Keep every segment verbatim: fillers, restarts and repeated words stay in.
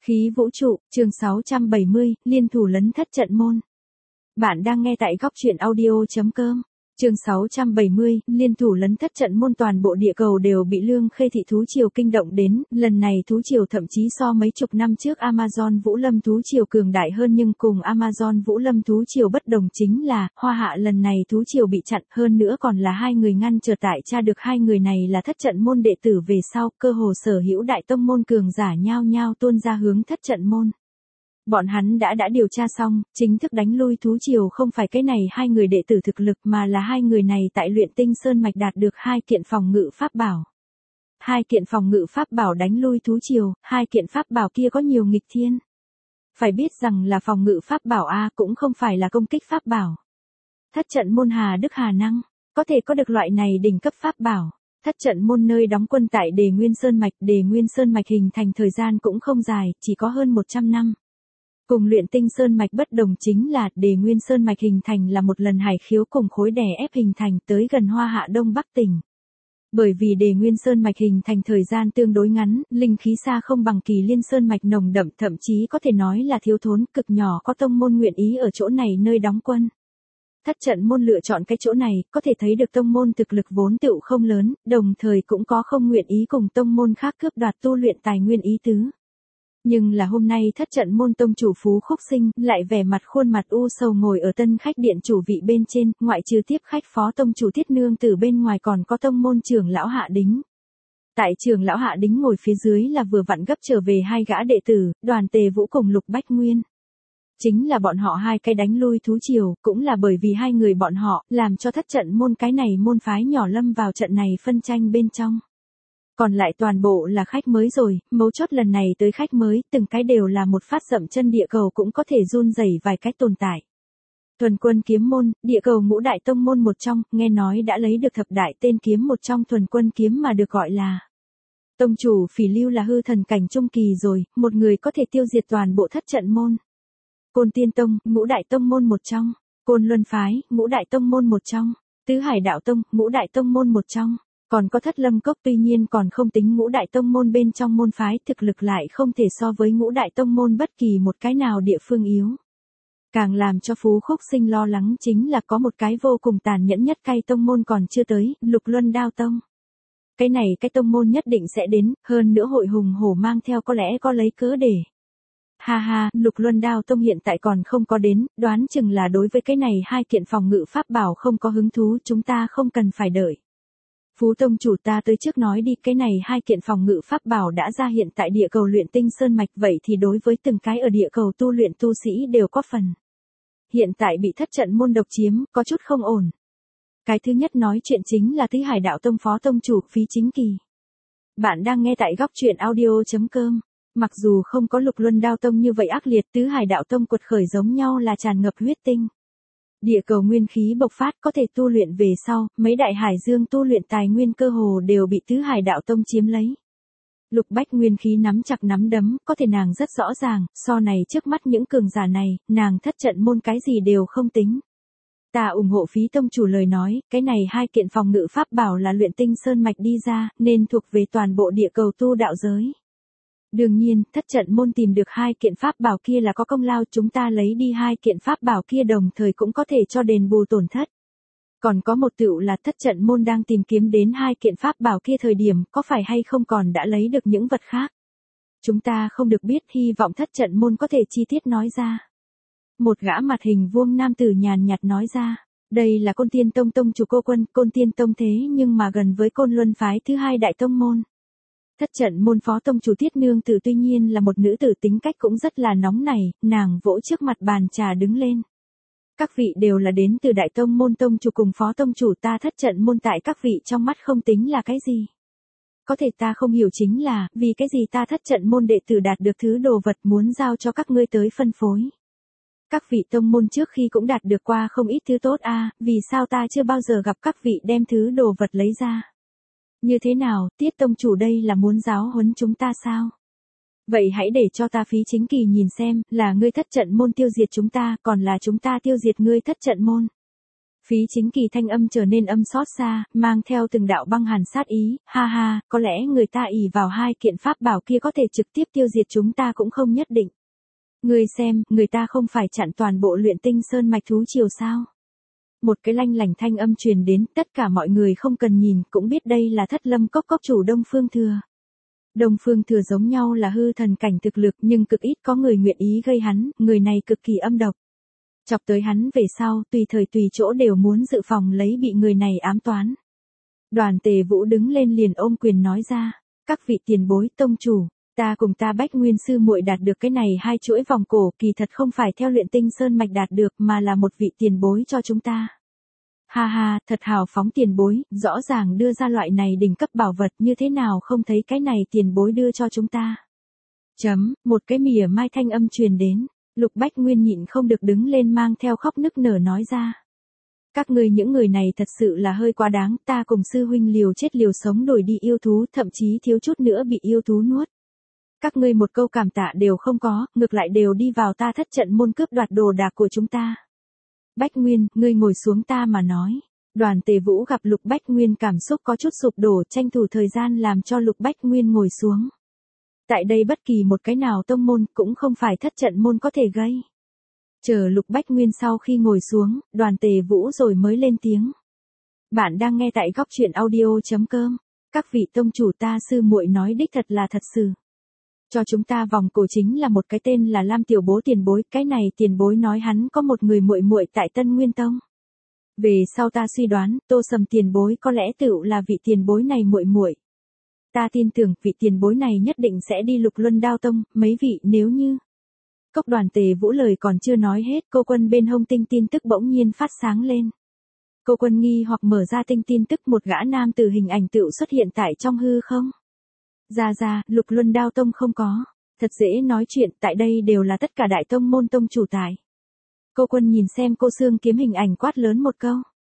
Khí vũ trụ, chương sáu trăm bảy mươi, liên thủ lấn thất trận môn. Bạn đang nghe tại góc truyện audio.com. Chương sáu trăm bảy mươi, liên thủ lấn thất trận môn. Toàn bộ địa cầu đều bị Lương Khê thị thú triều kinh động đến, lần này thú triều thậm chí so mấy chục năm trước Amazon Vũ Lâm thú triều cường đại hơn, nhưng cùng Amazon Vũ Lâm thú triều bất đồng chính là, Hoa Hạ lần này thú triều bị chặn, hơn nữa còn là hai người ngăn trở. Tại tra được hai người này là thất trận môn đệ tử về sau, cơ hồ sở hữu đại tông môn cường giả nhao nhao tuôn ra hướng thất trận môn. Bọn hắn đã đã điều tra xong, chính thức đánh lui thú triều không phải cái này hai người đệ tử thực lực, mà là hai người này tại Luyện Tinh Sơn Mạch đạt được hai kiện phòng ngự pháp bảo. Hai kiện phòng ngự pháp bảo đánh lui thú triều, hai kiện pháp bảo kia có nhiều nghịch thiên. Phải biết rằng là phòng ngự pháp bảo A, cũng không phải là công kích pháp bảo. Thất trận môn hà đức hà năng, có thể có được loại này đỉnh cấp pháp bảo. Thất trận môn nơi đóng quân tại Đề Nguyên Sơn Mạch. Đề Nguyên Sơn Mạch hình thành thời gian cũng không dài, chỉ có hơn một trăm năm. Cùng Luyện Tinh Sơn Mạch bất đồng chính là, Đề Nguyên Sơn Mạch hình thành là một lần hải khiếu cùng khối đè ép hình thành tới gần Hoa Hạ Đông Bắc tỉnh. Bởi vì Đề Nguyên Sơn Mạch hình thành thời gian tương đối ngắn, linh khí xa không bằng Kỳ Liên Sơn Mạch nồng đậm, thậm chí có thể nói là thiếu thốn, cực nhỏ có tông môn nguyện ý ở chỗ này nơi đóng quân. Thất trận môn lựa chọn cái chỗ này, có thể thấy được tông môn thực lực vốn tựu không lớn, đồng thời cũng có không nguyện ý cùng tông môn khác cướp đoạt tu luyện tài nguyên ý tứ. Nhưng là hôm nay thất trận môn tông chủ Phú Khúc Sinh lại vẻ mặt khuôn mặt u sầu ngồi ở tân khách điện chủ vị bên trên, ngoại trừ tiếp khách phó tông chủ Thiết Nương từ bên ngoài còn có tông môn trưởng lão Hạ Đính. Tại trưởng lão Hạ Đính ngồi phía dưới là vừa vặn gấp trở về hai gã đệ tử, Đoàn Tề Vũ cùng Lục Bách Nguyên. Chính là bọn họ hai cái đánh lui thú triều, cũng là bởi vì hai người bọn họ, làm cho thất trận môn cái này môn phái nhỏ lâm vào trận này phân tranh bên trong. Còn lại toàn bộ là khách mới rồi, mấu chốt lần này tới khách mới, từng cái đều là một phát dậm chân địa cầu cũng có thể run rẩy vài cái tồn tại. Thuần Quân Kiếm môn, địa cầu ngũ đại tông môn một trong, nghe nói đã lấy được thập đại tên kiếm một trong Thuần Quân Kiếm mà được gọi là. Tông chủ Phỉ Lưu là hư thần cảnh trung kỳ rồi, một người có thể tiêu diệt toàn bộ thất trận môn. Côn Tiên Tông, ngũ đại tông môn một trong. Côn Luân Phái, ngũ đại tông môn một trong. Tứ Hải Đạo Tông, ngũ đại tông môn một trong. Còn có Thất Lâm Cốc, tuy nhiên còn không tính ngũ đại tông môn bên trong môn phái, thực lực lại không thể so với ngũ đại tông môn bất kỳ một cái nào địa phương yếu. Càng làm cho Phú Khúc Sinh lo lắng chính là có một cái vô cùng tàn nhẫn nhất cay tông môn còn chưa tới, Lục Luân Đao Tông. Cái này cái tông môn nhất định sẽ đến, hơn nữa hội hùng hổ mang theo có lẽ có lấy cớ để. Ha ha, Lục Luân Đao Tông hiện tại còn không có đến, đoán chừng là đối với cái này hai kiện phòng ngự pháp bảo không có hứng thú, chúng ta không cần phải đợi. Phú tông chủ, ta tới trước nói đi, cái này hai kiện phòng ngự pháp bảo đã ra hiện tại địa cầu Luyện Tinh Sơn Mạch, vậy thì đối với từng cái ở địa cầu tu luyện tu sĩ đều có phần. Hiện tại bị thất trận môn độc chiếm, có chút không ổn. Cái thứ nhất nói chuyện chính là Tứ Hải Đạo Tông phó tông chủ Phí Chính Kỳ. Bạn đang nghe tại góc truyện audio.com. Mặc dù không có Lục Luân Đao Tông như vậy ác liệt, Tứ Hải Đạo Tông quật khởi giống nhau là tràn ngập huyết tinh. Địa cầu nguyên khí bộc phát, có thể tu luyện về sau, mấy đại hải dương tu luyện tài nguyên cơ hồ đều bị Tứ Hải Đạo Tông chiếm lấy. Lục Bách Nguyên khí nắm chặt nắm đấm, có thể nàng rất rõ ràng, so này trước mắt những cường giả này, nàng thất trận môn cái gì đều không tính. Ta ủng hộ Phí tông chủ lời nói, cái này hai kiện phòng ngự pháp bảo là Luyện Tinh Sơn Mạch đi ra, nên thuộc về toàn bộ địa cầu tu đạo giới. Đương nhiên, thất trận môn tìm được hai kiện pháp bảo kia là có công lao, chúng ta lấy đi hai kiện pháp bảo kia đồng thời cũng có thể cho đền bù tổn thất. Còn có một tựu là thất trận môn đang tìm kiếm đến hai kiện pháp bảo kia thời điểm, có phải hay không còn đã lấy được những vật khác. Chúng ta không được biết, hy vọng thất trận môn có thể chi tiết nói ra. Một gã mặt hình vuông nam tử nhàn nhạt nói ra, đây là Côn Tiên Tông tông chủ Cô Quân, Côn Tiên Tông thế nhưng mà gần với Côn Luân Phái thứ hai đại tông môn. Thất trận môn phó tông chủ Thiết Nương Tử tuy nhiên là một nữ tử tính cách cũng rất là nóng nảy, nàng vỗ trước mặt bàn trà đứng lên. Các vị đều là đến từ đại tông môn, tông chủ cùng phó tông chủ, ta thất trận môn tại các vị trong mắt không tính là cái gì. Có thể ta không hiểu chính là, vì cái gì ta thất trận môn đệ tử đạt được thứ đồ vật muốn giao cho các ngươi tới phân phối. Các vị tông môn trước khi cũng đạt được qua không ít thứ tốt a, vì sao ta chưa bao giờ gặp các vị đem thứ đồ vật lấy ra. Như thế nào, Tiết tông chủ đây là muốn giáo huấn chúng ta sao? Vậy hãy để cho ta Phí Chính Kỳ nhìn xem, là ngươi thất trận môn tiêu diệt chúng ta, còn là chúng ta tiêu diệt ngươi thất trận môn. Phí Chính Kỳ thanh âm trở nên âm xót xa, mang theo từng đạo băng hàn sát ý, ha ha, có lẽ người ta ỷ vào hai kiện pháp bảo kia có thể trực tiếp tiêu diệt chúng ta cũng không nhất định. Ngươi xem, người ta không phải chặn toàn bộ Luyện Tinh Sơn mạch thú triều sao? Một cái lanh lảnh thanh âm truyền đến, tất cả mọi người không cần nhìn, cũng biết đây là Thất Lâm Cốc cốc chủ Đông Phương Thừa. Đông Phương Thừa giống nhau là hư thần cảnh thực lực nhưng cực ít có người nguyện ý gây hắn, người này cực kỳ âm độc. Chọc tới hắn về sau, tùy thời tùy chỗ đều muốn dự phòng lấy bị người này ám toán. Đoàn Tề Vũ đứng lên liền ôm quyền nói ra, các vị tiền bối tông chủ, ta cùng ta Bách Nguyên sư muội đạt được cái này hai chuỗi vòng cổ kỳ thật không phải theo Luyện Tinh Sơn mạch đạt được mà là một vị tiền bối cho chúng ta. Ha ha, thật hào phóng tiền bối, rõ ràng đưa ra loại này đỉnh cấp bảo vật như thế nào không thấy cái này tiền bối đưa cho chúng ta. Chấm, một cái mỉa mai thanh âm truyền đến, Lục Bách Nguyên nhịn không được đứng lên mang theo khóc nức nở nói ra. Các ngươi những người này thật sự là hơi quá đáng, ta cùng sư huynh liều chết liều sống đổi đi yêu thú, thậm chí thiếu chút nữa bị yêu thú nuốt. Các ngươi một câu cảm tạ đều không có, ngược lại đều đi vào ta thất trận môn cướp đoạt đồ đạc của chúng ta. Bách Nguyên, ngươi ngồi xuống ta mà nói. Đoàn Tề Vũ gặp Lục Bách Nguyên cảm xúc có chút sụp đổ, tranh thủ thời gian làm cho Lục Bách Nguyên ngồi xuống. Tại đây bất kỳ một cái nào tông môn cũng không phải thất trận môn có thể gây. Chờ Lục Bách Nguyên sau khi ngồi xuống, Đoàn Tề Vũ rồi mới lên tiếng. Bạn đang nghe tại góc truyện audio chấm com. Các vị tông chủ ta sư muội nói đích thật là thật sự. Cho chúng ta vòng cổ chính là một cái tên là Lam Tiểu Bố tiền bối, cái này tiền bối nói hắn có một người muội muội tại Tân Nguyên Tông. Về sau ta suy đoán, Tô Sầm tiền bối có lẽ tựu là vị tiền bối này muội muội. Ta tin tưởng vị tiền bối này nhất định sẽ đi Lục Luân Đao Tông, mấy vị nếu như. Cốc Đoàn Tề Vũ lời còn chưa nói hết, cô Quân bên hông tinh tin tức bỗng nhiên phát sáng lên. Cô Quân nghi hoặc mở ra tinh tin tức, một gã nam tử hình ảnh tựu xuất hiện tại trong hư không. Ra ra, Lục Luân Đao Tông không có. Thật dễ nói chuyện, tại đây đều là tất cả đại tông môn tông chủ tại. Cô Quân nhìn xem cô Xương Kiếm hình ảnh quát lớn một câu.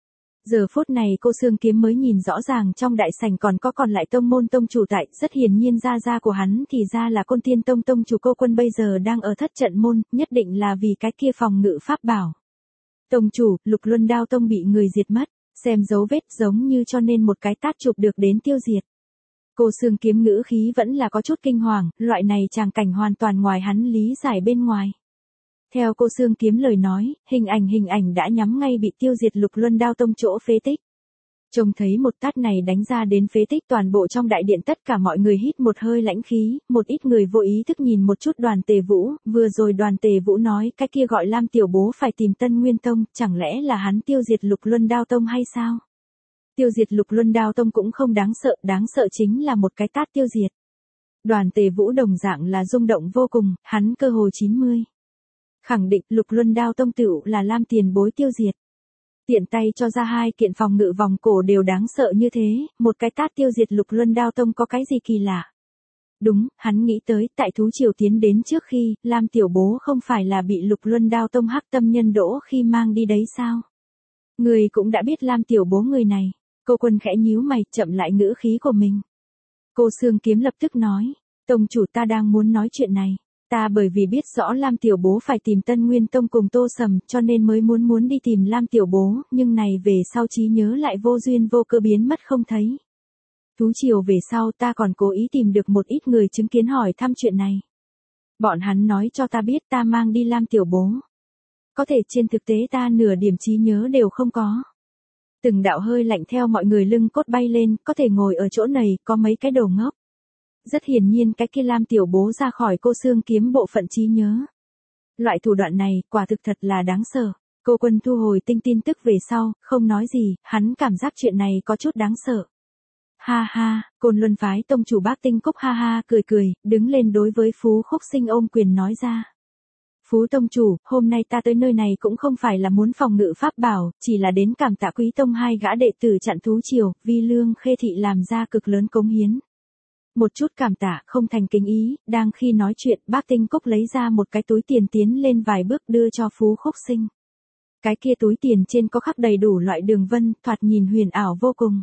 Giờ phút này cô Xương Kiếm mới nhìn rõ ràng trong đại sảnh còn có còn lại tông môn tông chủ tại, rất hiển nhiên ra ra của hắn thì ra là Côn Tiên Tông tông chủ. Cô Quân bây giờ đang ở thất trận môn, nhất định là vì cái kia phòng ngự pháp bảo. Tông chủ, Lục Luân Đao Tông bị người diệt mất, xem dấu vết giống như cho nên một cái tát chụp được đến tiêu diệt. Cô Xương Kiếm ngữ khí vẫn là có chút kinh hoàng, loại này tràng cảnh hoàn toàn ngoài hắn lý giải bên ngoài. Theo cô Xương Kiếm lời nói, hình ảnh hình ảnh đã nhắm ngay bị tiêu diệt Lục Luân Đao Tông chỗ phế tích. Trông thấy một tát này đánh ra đến phế tích, toàn bộ trong đại điện tất cả mọi người hít một hơi lãnh khí, một ít người vô ý thức nhìn một chút Đoàn Tề Vũ, vừa rồi Đoàn Tề Vũ nói cái kia gọi Lam Tiểu Bố phải tìm Tân Nguyên Tông, chẳng lẽ là hắn tiêu diệt Lục Luân Đao Tông hay sao? Tiêu diệt Lục Luân Đao Tông cũng không đáng sợ, đáng sợ chính là một cái tát tiêu diệt. Đoàn Tề Vũ đồng dạng là rung động vô cùng, hắn cơ hồ chín mươi. Khẳng định Lục Luân Đao Tông tựu là Lam tiền bối tiêu diệt. Tiện tay cho ra hai kiện phòng ngự vòng cổ đều đáng sợ như thế, một cái tát tiêu diệt Lục Luân Đao Tông có cái gì kỳ lạ. Đúng, hắn nghĩ tới, tại thú triều tiến đến trước khi, Lam tiểu bố không phải là bị Lục Luân Đao Tông hắc tâm nhân đỗ khi mang đi đấy sao? Người cũng đã biết Lam tiểu bố người này. Cô Quân khẽ nhíu mày, chậm lại ngữ khí của mình. Cô Xương Kiếm lập tức nói, tông chủ ta đang muốn nói chuyện này. Ta bởi vì biết rõ Lam tiểu bố phải tìm Tân Nguyên Tông cùng Tô Sầm cho nên mới muốn muốn đi tìm Lam tiểu bố, nhưng này về sau trí nhớ lại vô duyên vô cơ biến mất không thấy. Thú triều về sau ta còn cố ý tìm được một ít người chứng kiến hỏi thăm chuyện này. Bọn hắn nói cho ta biết ta mang đi Lam tiểu bố. Có thể trên thực tế ta nửa điểm trí nhớ đều không có. Từng đạo hơi lạnh theo mọi người lưng cốt bay lên, có thể ngồi ở chỗ này, có mấy cái đầu ngốc. Rất hiển nhiên cái kia Lam tiểu bố ra khỏi cô Xương Kiếm bộ phận trí nhớ. Loại thủ đoạn này, quả thực thật là đáng sợ. Cô Quân thu hồi tinh tin tức về sau, không nói gì, hắn cảm giác chuyện này có chút đáng sợ. Ha ha, Côn Luân phái tông chủ Bác Tinh Cốc ha ha cười cười, đứng lên đối với Phú Khúc Sinh ôm quyền nói ra. Phú tông chủ, hôm nay ta tới nơi này cũng không phải là muốn phòng ngự pháp bảo, chỉ là đến cảm tạ Quý tông hai gã đệ tử chặn thú triều, Vi Lương Khê thị làm ra cực lớn cống hiến. Một chút cảm tạ không thành kính ý, đang khi nói chuyện, Bác Tinh Cốc lấy ra một cái túi tiền tiến lên vài bước đưa cho Phú Khúc Sinh. Cái kia túi tiền trên có khắc đầy đủ loại đường vân, thoạt nhìn huyền ảo vô cùng.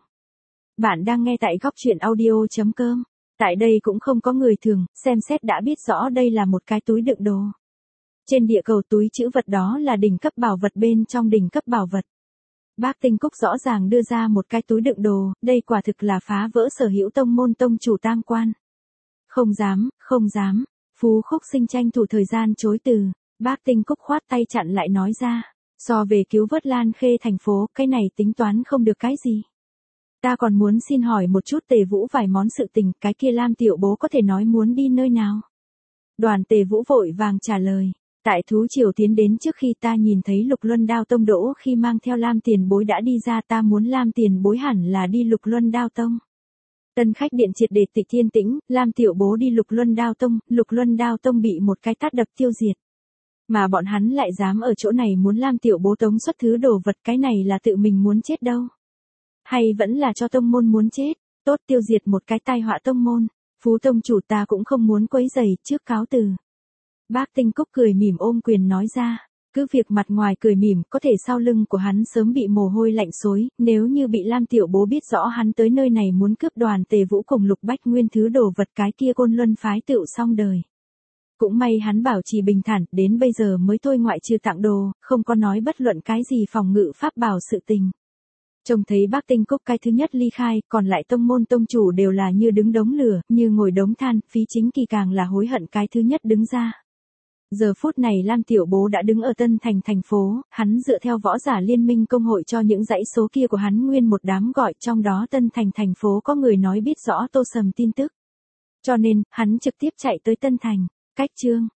Bạn đang nghe tại góc truyện audio chấm com. Tại đây cũng không có người thường, xem xét đã biết rõ đây là một cái túi đựng đồ. Trên địa cầu túi chữ vật đó là đỉnh cấp bảo vật bên trong đỉnh cấp bảo vật. Bác Tinh Cúc rõ ràng đưa ra một cái túi đựng đồ, đây quả thực là phá vỡ sở hữu tông môn tông chủ tam quan. Không dám, không dám, Phú Khúc Sinh tranh thủ thời gian chối từ, bác Tinh Cúc khoát tay chặn lại nói ra, so về cứu vớt Lan Khê thành phố, cái này tính toán không được cái gì. Ta còn muốn xin hỏi một chút Tề Vũ vài món sự tình, cái kia Lam tiểu bố có thể nói muốn đi nơi nào? Đoàn Tề Vũ vội vàng trả lời, tại thú triều tiến đến trước khi ta nhìn thấy Lục Luân Đao Tông Đỗ khi mang theo Lam tiền bối đã đi ra, ta muốn Lam tiền bối hẳn là đi Lục Luân Đao Tông. Tân khách điện triệt để tịch thiên tĩnh, Lam tiểu bố đi Lục Luân Đao Tông, Lục Luân Đao Tông bị một cái tát đập tiêu diệt. Mà bọn hắn lại dám ở chỗ này muốn Lam tiểu bố tống xuất thứ đồ vật, cái này là tự mình muốn chết đâu. Hay vẫn là cho tông môn muốn chết, tốt tiêu diệt một cái tai họa tông môn, Phú tông chủ ta cũng không muốn quấy rầy, trước cáo từ. Bác Tinh Cúc cười mỉm ôm quyền nói ra, cứ việc mặt ngoài cười mỉm, có thể sau lưng của hắn sớm bị mồ hôi lạnh xối, nếu như bị Lam tiểu bố biết rõ hắn tới nơi này muốn cướp Đoàn Tề Vũ cùng Lục Bách Nguyên thứ đồ vật, cái kia Côn Luân phái tựu xong đời. Cũng may hắn bảo trì bình thản, đến bây giờ mới thôi, ngoại trừ tặng đồ, không có nói bất luận cái gì phòng ngự pháp bảo sự tình. Trông thấy bác Tinh Cúc cái thứ nhất ly khai, còn lại tông môn tông chủ đều là như đứng đống lửa, như ngồi đống than, Phí Chính Kỳ càng là hối hận cái thứ nhất đứng ra. Giờ phút này Lam tiểu bố đã đứng ở Tân Thành thành phố, hắn dựa theo võ giả liên minh công hội cho những dãy số kia của hắn nguyên một đám gọi, trong đó Tân Thành thành phố có người nói biết rõ Tô Sầm tin tức. Cho nên, hắn trực tiếp chạy tới Tân Thành, cách chương.